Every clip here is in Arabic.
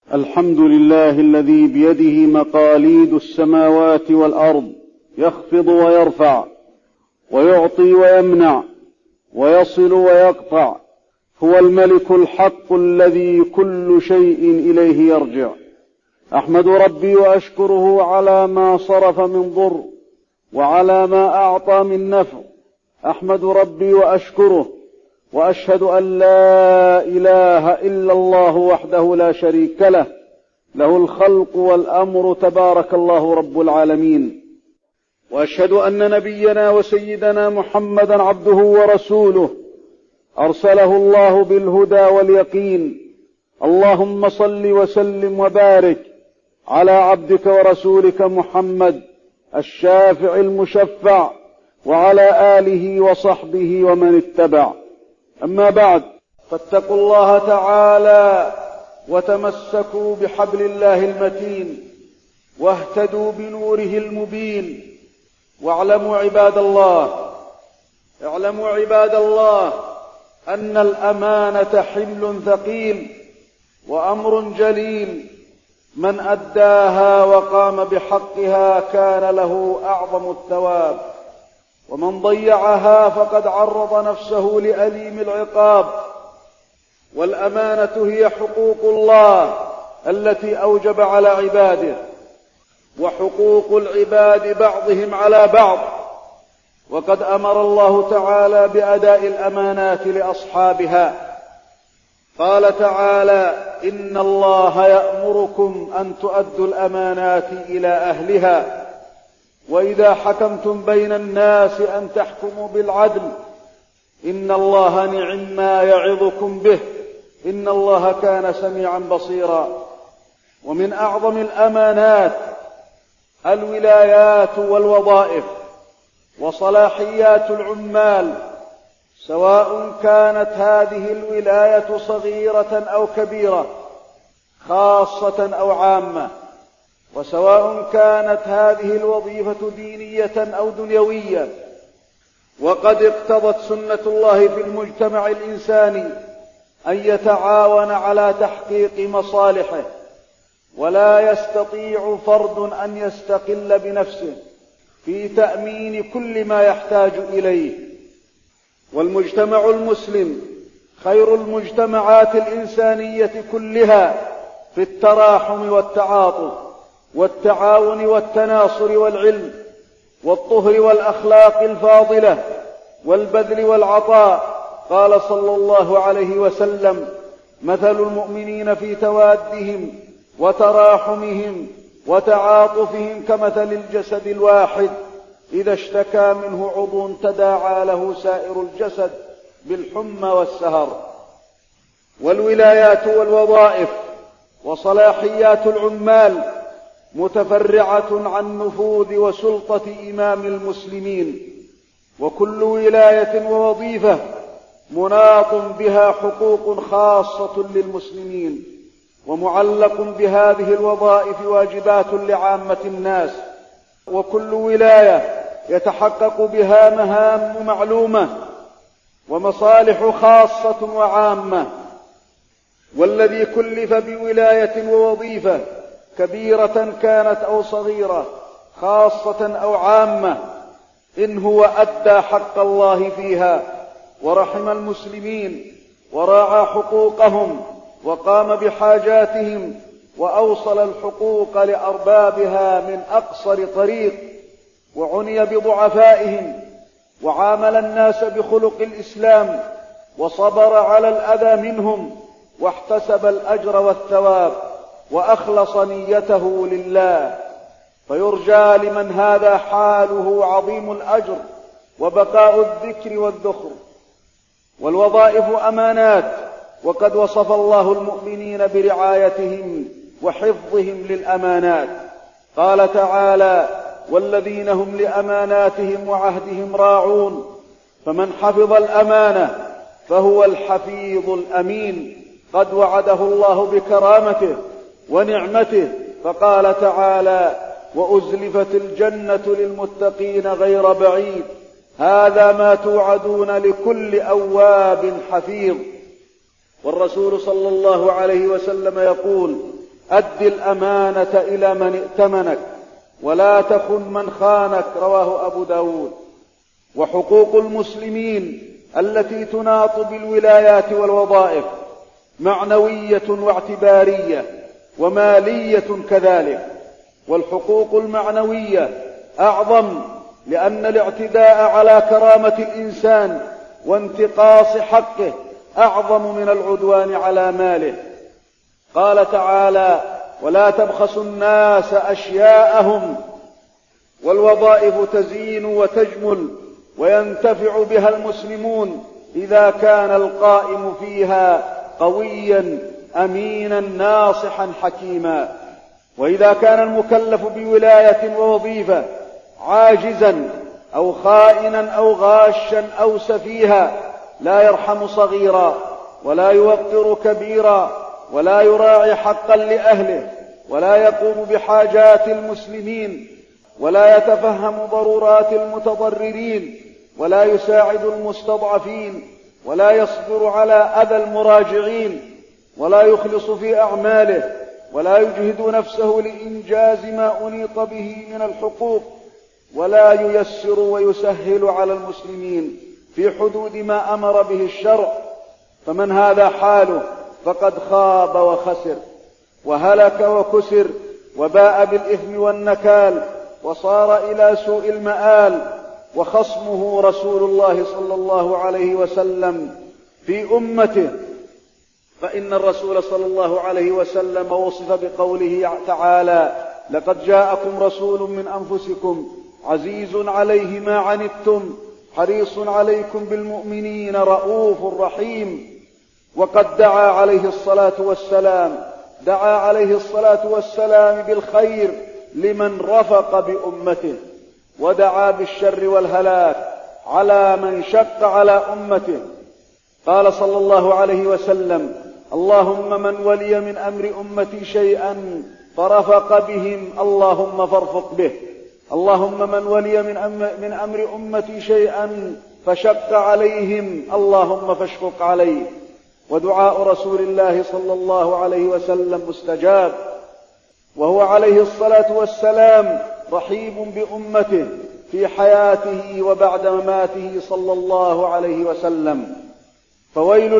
الحمد لله الذي بيده مقاليد السماوات والأرض، يخفض ويرفع، ويعطي ويمنع، ويصل ويقطع. هو الملك الحق الذي كل شيء إليه يرجع. أحمد ربي وأشكره على ما صرف من ضر وعلى ما أعطى من نفع. أحمد ربي وأشكره، وأشهد أن لا إله إلا الله وحده لا شريك له، له الخلق والأمر، تبارك الله رب العالمين. وأشهد أن نبينا وسيدنا محمدا عبده ورسوله، أرسله الله بالهدى واليقين. اللهم صل وسلم وبارك على عبدك ورسولك محمد الشافع المشفع، وعلى آله وصحبه ومن اتبع. أما بعد، فاتقوا الله تعالى وتمسكوا بحبل الله المتين، واهتدوا بنوره المبين. واعلموا عباد الله أن الأمانة حمل ثقيل وأمر جليل، من أداها وقام بحقها كان له أعظم الثواب، ومن ضيعها فقد عرض نفسه لأليم العقاب. والأمانة هي حقوق الله التي أوجب على عباده، وحقوق العباد بعضهم على بعض. وقد أمر الله تعالى بأداء الأمانات لأصحابها. قال تعالى: إن الله يأمركم أن تؤدوا الأمانات إلى أهلها، وإذا حكمتم بين الناس أن تحكموا بالعدل، إن الله نعم ما يعظكم به، إن الله كان سميعا بصيرا. ومن أعظم الأمانات الولايات والوظائف وصلاحيات العمال، سواء كانت هذه الولاية صغيرة أو كبيرة، خاصة أو عامة، وسواء كانت هذه الوظيفة دينية أو دنيوية. وقد اقتضت سنة الله في المجتمع الإنساني أن يتعاون على تحقيق مصالحه، ولا يستطيع فرد أن يستقل بنفسه في تأمين كل ما يحتاج إليه. والمجتمع المسلم خير المجتمعات الإنسانية كلها في التراحم والتعاطف والتعاون والتناصر والعلم والطهر والأخلاق الفاضلة والبذل والعطاء. قال صلى الله عليه وسلم: مثل المؤمنين في توادهم وتراحمهم وتعاطفهم كمثل الجسد الواحد، إذا اشتكى منه عضو تداعى له سائر الجسد بالحمى والسهر. والولايات والوظائف وصلاحيات العمال متفرعة عن نفوذ وسلطة إمام المسلمين، وكل ولاية ووظيفة مناط بها حقوق خاصة للمسلمين، ومعلق بهذه الوظائف واجبات لعامة الناس. وكل ولاية يتحقق بها مهام معلومة ومصالح خاصة وعامة. والذي كلف بولاية ووظيفة كبيرة كانت أو صغيرة، خاصة أو عامة، إن هو أدى حق الله فيها ورحم المسلمين وراعى حقوقهم وقام بحاجاتهم وأوصل الحقوق لأربابها من أقصر طريق، وعني بضعفائهم، وعامل الناس بخلق الإسلام، وصبر على الأذى منهم، واحتسب الأجر والثواب، وأخلص نيته لله، فيرجى لمن هذا حاله عظيم الأجر وبقاء الذكر والذخر. والوظائف أمانات، وقد وصف الله المؤمنين برعايتهم وحفظهم للأمانات. قال تعالى: والذين هم لأماناتهم وعهدهم راعون، فمن حفظ الأمانة فهو الحفيظ الأمين، قد وعده الله بكرامته ونعمته. فقال تعالى: وأزلفت الجنة للمتقين غير بعيد، هذا ما توعدون لكل أواب حفيظ. والرسول صلى الله عليه وسلم يقول: أد الأمانة إلى من ائتمنك ولا تخن من خانك، رواه أبو داود. وحقوق المسلمين التي تناط بالولايات والوظائف معنوية واعتبارية ومالية كذلك. والحقوق المعنوية أعظم، لأن الاعتداء على كرامة الإنسان وانتقاص حقه أعظم من العدوان على ماله. قال تعالى: ولا تبخسوا الناس أشياءهم. والوظائف تزين وتجمل وينتفع بها المسلمون إذا كان القائم فيها قويا أمينا ناصحا حكيما. وإذا كان المكلف بولاية ووظيفة عاجزا أو خائنا أو غاشا أو سفيها لا يرحم صغيرا ولا يوقر كبيرا ولا يراعي حقا لأهله ولا يقوم بحاجات المسلمين ولا يتفهم ضرورات المتضررين ولا يساعد المستضعفين ولا يصبر على أذى المراجعين ولا يخلص في أعماله ولا يجهد نفسه لإنجاز ما أنيط به من الحقوق ولا ييسر ويسهل على المسلمين في حدود ما أمر به الشرع، فمن هذا حاله فقد خاب وخسر وهلك وكسر وباء بالإثم والنكال وصار إلى سوء المآل. وخصمه رسول الله صلى الله عليه وسلم في أمته، فإن الرسول صلى الله عليه وسلم وصف بقوله تعالى: لقد جاءكم رسول من أنفسكم عزيز عليه ما عنتم حريص عليكم بالمؤمنين رؤوف رحيم. وقد دعا عليه الصلاة والسلام بالخير لمن رفق بأمته، ودعا بالشر والهلاك على من شق على أمته. قال صلى الله عليه وسلم: اللهم من ولي من أمر أمتي شيئا فرفق بهم اللهم فارفق به، اللهم من ولي من أمر أمتي شيئا فشق عليهم اللهم فاشفق عليه. ودعاء رسول الله صلى الله عليه وسلم مستجاب، وهو عليه الصلاة والسلام رحيم بأمته في حياته وبعد مماته صلى الله عليه وسلم. فويل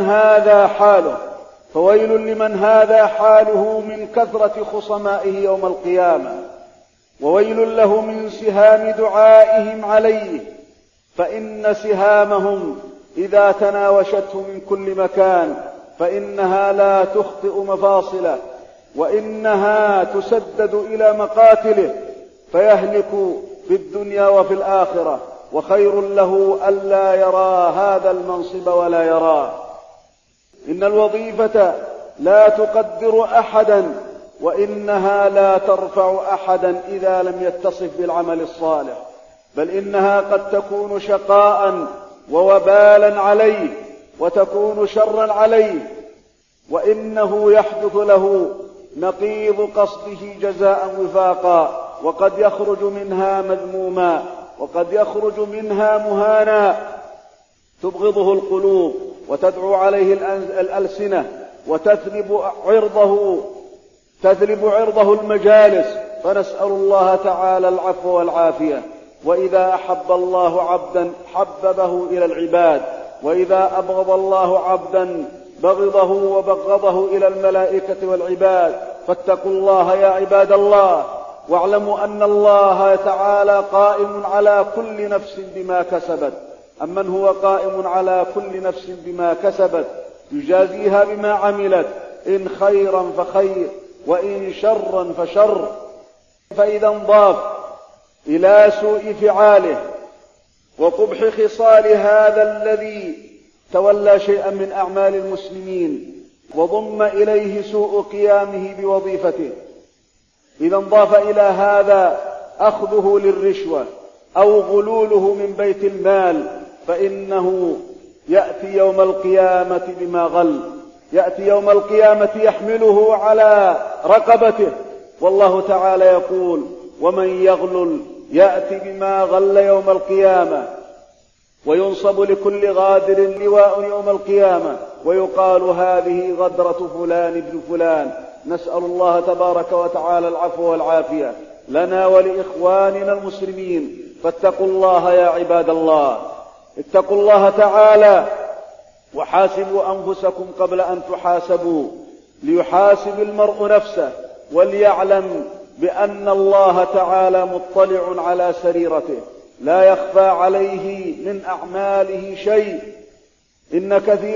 لمن هذا حاله من كثرة خصمائه يوم القيامة، وويل له من سهام دعائهم عليه، فإن سهامهم إذا تناوشته من كل مكان فإنها لا تخطئ مفاصله، وإنها تسدد إلى مقاتله فيهلك في الدنيا وفي الآخرة، وخير له ألا يرى هذا المنصب ولا يراه. إن الوظيفة لا تقدر أحدا، وإنها لا ترفع أحدا إذا لم يتصف بالعمل الصالح، بل إنها قد تكون شقاء ووبالا عليه وتكون شرا عليه، وإنه يحدث له نقيض قصده جزاء وفاقا، وقد يخرج منها مذموما وقد يخرج منها مهانا تبغضه القلوب وتدعو عليه الألسنة وتثلب عرضه المجالس، فنسأل الله تعالى العفو والعافية. وإذا أحب الله عبدا حببه إلى العباد، وإذا أبغض الله عبدا بغضه وبغضه إلى الملائكة والعباد. فاتقوا الله يا عباد الله، واعلموا أن الله تعالى قائم على كل نفس بما كسبت. أمن هو قائم على كل نفس بما كسبت يجازيها بما عملت، إن خيرا فخير وإن شرا فشر. فإذا انضاف إلى سوء فعاله وقبح خصال هذا الذي تولى شيئا من أعمال المسلمين وضم إليه سوء قيامه بوظيفته، إذا انضاف إلى هذا أخذه للرشوة أو غلوله من بيت المال، فإنه يأتي يوم القيامة بما غل، يأتي يوم القيامة يحمله على رقبته، والله تعالى يقول: ومن يغلل يأتي بما غل يوم القيامة. وينصب لكل غادر لواء يوم القيامة ويقال: هذه غدرة فلان ابن فلان، نسأل الله تبارك وتعالى العفو والعافية لنا ولإخواننا المسلمين. فاتقوا الله يا عباد الله، اتقوا الله تعالى وحاسبوا أنفسكم قبل أن تحاسبوا، ليحاسب المرء نفسه وليعلم بأن الله تعالى مطلع على سريرته لا يخفى عليه من أعماله شيء. إن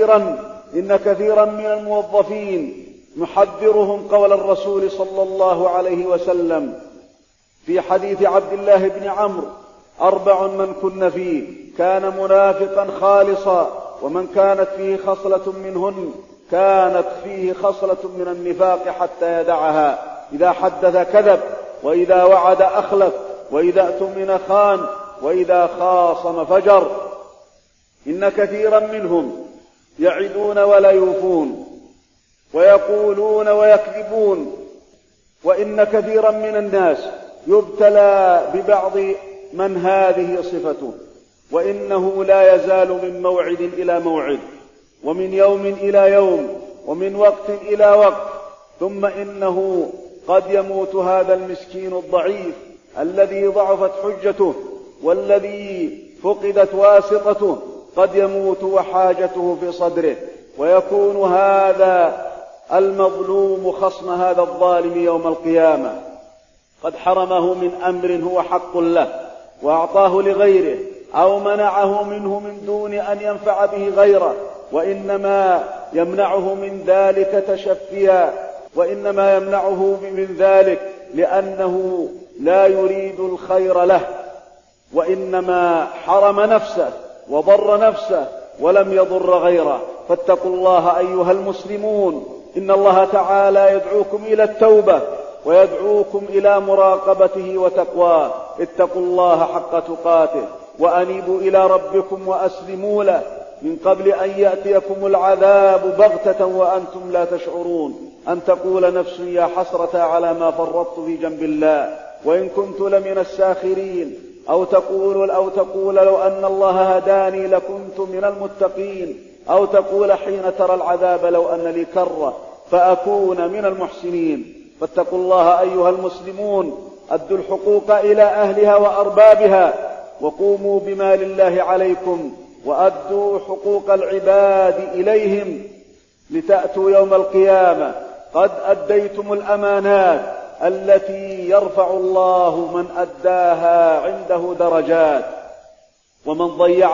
كثيرا من الموظفين نحذرهم قول الرسول صلى الله عليه وسلم في حديث عبد الله بن عمرو: 4 من كن فيه كان منافقا خالصا، ومن كانت فيه خصلة منهن كانت فيه خصلة من النفاق حتى يدعها: إذا حدث كذب، وإذا وعد أخلف، وإذا اؤتمن خان، وإذا خاصم فجر. إن كثيرا منهم يعدون ولا يوفون، ويقولون ويكذبون. وإن كثيرا من الناس يبتلى ببعض من هذه صفته، وإنه لا يزال من موعد إلى موعد، ومن يوم إلى يوم، ومن وقت إلى وقت، ثم إنه قد يموت هذا المسكين الضعيف الذي ضعفت حجته والذي فقدت واسطته، قد يموت وحاجته في صدره، ويكون هذا المظلوم خصم هذا الظالم يوم القيامة قد حرمه من أمر هو حق له وأعطاه لغيره، أو منعه منه من دون أن ينفع به غيره، وإنما يمنعه من ذلك تشفيا، وإنما يمنعه من ذلك لأنه لا يريد الخير له، وإنما حرم نفسه وضر نفسه ولم يضر غيره. فاتقوا الله أيها المسلمون، إن الله تعالى يدعوكم إلى التوبة ويدعوكم إلى مراقبته وتقواه. اتقوا الله حق تقاته وأنيبوا إلى ربكم وأسلموا له من قبل أن يأتيكم العذاب بغتة وأنتم لا تشعرون، أن تقول نفس يا حسرة على ما فرطت في جنب الله وإن كنت لمن الساخرين، أو تقول لو أن الله هداني لكنت من المتقين، أو تقول حين ترى العذاب لو أن لي كرة فأكون من المحسنين. فاتقوا الله أيها المسلمون، أدوا الحقوق إلى أهلها وأربابها، وقوموا بما لله عليكم، وأدوا حقوق العباد إليهم، لتأتوا يوم القيامة قد أديتم الأمانات التي يرفع الله من أداها عنده درجات، ومن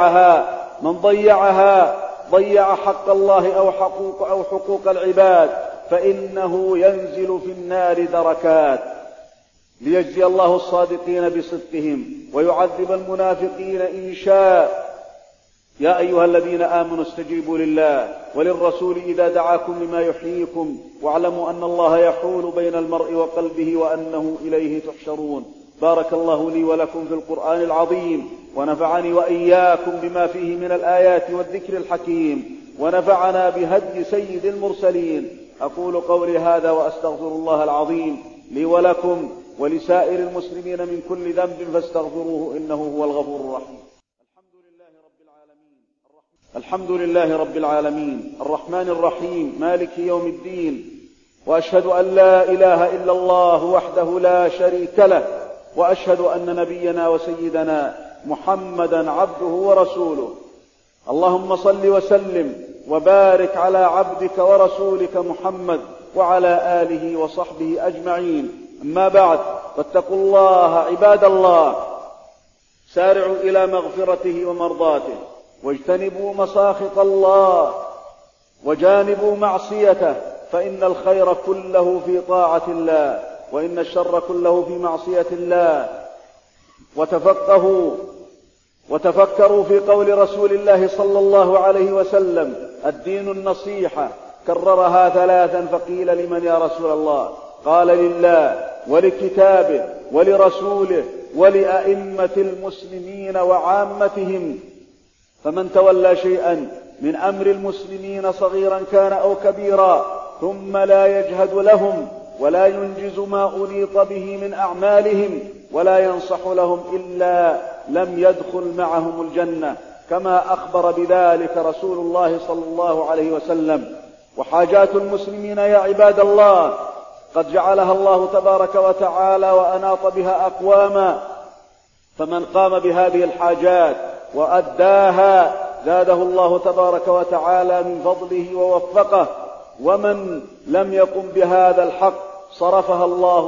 ضيعها ضيع حق الله أو حقوق العباد، فإنه ينزل في النار دركات، ليجزي الله الصادقين بصدقهم ويعذب المنافقين إن شاء. يا أيها الذين آمنوا استجيبوا لله وللرسول إذا دعاكم لما يحييكم، واعلموا أن الله يحول بين المرء وقلبه وأنه إليه تحشرون. بارك الله لي ولكم في القرآن العظيم، ونفعني وإياكم بما فيه من الآيات والذكر الحكيم، ونفعنا بهدي سيد المرسلين. أقول قولي هذا وأستغفر الله العظيم لي ولكم ولسائر المسلمين من كل ذنب فاستغفروه إنه هو الغفور الرحيم. الحمد لله رب العالمين الرحمن الرحيم مالك يوم الدين، وأشهد أن لا إله إلا الله وحده لا شريك له، وأشهد أن نبينا وسيدنا محمدا عبده ورسوله. اللهم صل وسلم وبارك على عبدك ورسولك محمد وعلى آله وصحبه أجمعين. أما بعد، فاتقوا الله عباد الله، سارعوا إلى مغفرته ومرضاته، واجتنبوا مساخط الله وجانبوا معصيته، فإن الخير كله في طاعة الله، وإن الشر كله في معصية الله. وتفكروا في قول رسول الله صلى الله عليه وسلم: الدين النصيحة، كررها 3، فقيل: لمن يا رسول الله؟ قال: لله ولكتابه ولرسوله ولأئمة المسلمين وعامتهم. فمن تولى شيئا من أمر المسلمين صغيرا كان أو كبيرا ثم لا يجهد لهم ولا ينجز ما أنيط به من أعمالهم ولا ينصح لهم إلا لم يدخل معهم الجنة، كما أخبر بذلك رسول الله صلى الله عليه وسلم. وحاجات المسلمين يا عباد الله قد جعلها الله تبارك وتعالى وأناط بها أقواما، فمن قام بهذه الحاجات وأداها زاده الله تبارك وتعالى من فضله ووفقه، ومن لم يقم بهذا الحق صرف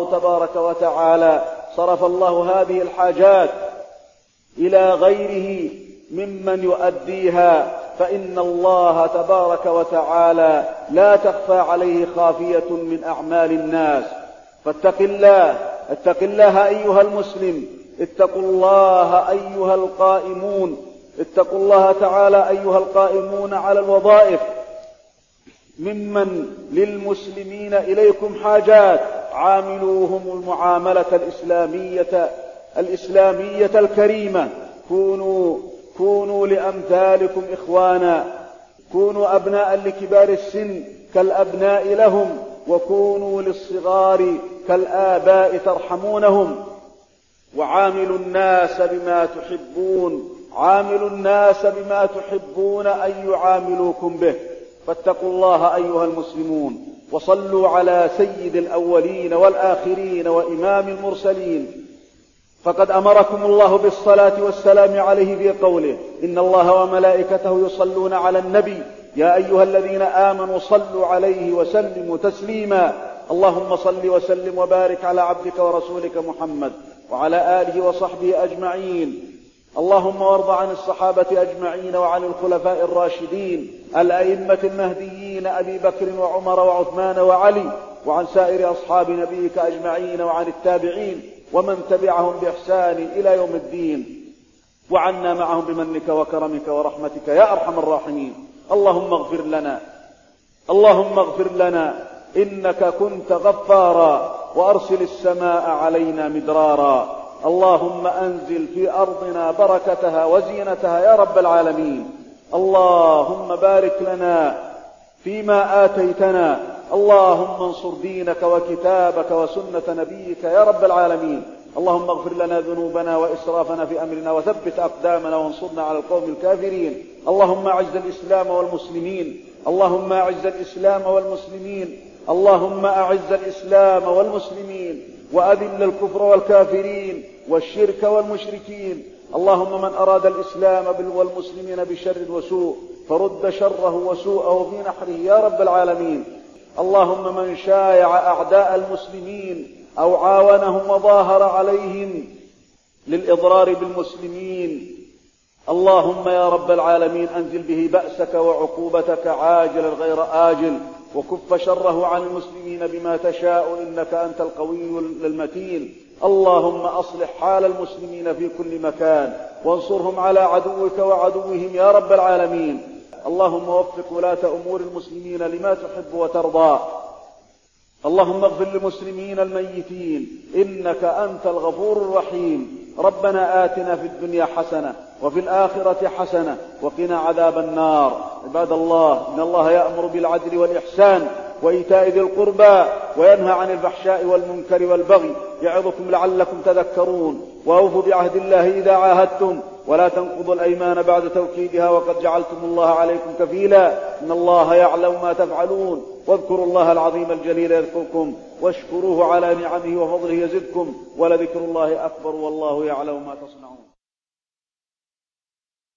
الله هذه الحاجات إلى غيره ممن يؤديها، فإن الله تبارك وتعالى لا تخفى عليه خافية من أعمال الناس. فاتق الله أيها المسلم، اتقوا الله أيها القائمون، اتقوا الله تعالى أيها القائمون على الوظائف ممن للمسلمين إليكم حاجات، عاملوهم المعاملة الإسلامية الكريمة، كونوا لأمثالكم إخوانا، كونوا أبناء لكبار السن كالأبناء لهم، وكونوا للصغار كالآباء ترحمونهم، وعاملوا الناس بما تحبون أن يعاملوكم به. فاتقوا الله أيها المسلمون، وصلوا على سيد الأولين والآخرين وإمام المرسلين، فقد أمركم الله بالصلاة والسلام عليه في قوله: إن الله وملائكته يصلون على النبي يا أيها الذين آمنوا صلوا عليه وسلموا تسليما. اللهم صل وسلم وبارك على عبدك ورسولك محمد وعلى آله وصحبه أجمعين. اللهم وارض عن الصحابة أجمعين وعن الخلفاء الراشدين الأئمة المهديين أبي بكر وعمر وعثمان وعلي، وعن سائر أصحاب نبيك أجمعين، وعن التابعين ومن تبعهم بإحسان إلى يوم الدين، وعنا معهم بمنك وكرمك ورحمتك يا أرحم الراحمين. اللهم اغفر لنا إنك كنت غفارا، وأرسل السماء علينا مدرارا. اللهم أنزل في أرضنا بركتها وزينتها يا رب العالمين. اللهم بارك لنا فيما آتيتنا، اللهم انصر دينك وكتابك وسنة نبيك يا رب العالمين. اللهم اغفر لنا ذنوبنا وإسرافنا في أمرنا، وثبت أقدامنا وانصرنا على القوم الكافرين. اللهم أعز الإسلام والمسلمين، اللهم أعز الإسلام والمسلمين، اللهم أعز الإسلام والمسلمين، وأذل الكفر والكافرين والشرك والمشركين. اللهم من أراد الإسلام والمسلمين بشر وسوء فرد شره وسوءه في نحره يا رب العالمين. اللهم من شايع أعداء المسلمين أو عاونهم وظاهر عليهم للإضرار بالمسلمين، اللهم يا رب العالمين أنزل به بأسك وعقوبتك عاجلا غير آجل، وكف شره عن المسلمين بما تشاء إنك أنت القوي المتين. اللهم أصلح حال المسلمين في كل مكان، وانصرهم على عدوك وعدوهم يا رب العالمين. اللهم وفق ولاة أمور المسلمين لما تحب وترضى. اللهم اغفر للمسلمين الميتين إنك أنت الغفور الرحيم. ربنا آتنا في الدنيا حسنة وفي الآخرة حسنة وقنا عذاب النار. عباد الله، إن الله يأمر بالعدل والإحسان وإيتاء ذي القربى وينهى عن الفحشاء والمنكر والبغي، يعظكم لعلكم تذكرون. وأوفوا بعهد الله إذا عاهدتم، ولا تنقضوا الأيمان بعد توكيدها، وقد جعلتم الله عليكم كفيلا، إن الله يعلم ما تفعلون. واذكروا الله العظيم الجليل يذكركم، واشكروه على نعمه وفضله يزدكم، ولذكر الله أكبر والله يعلم ما تصنعون.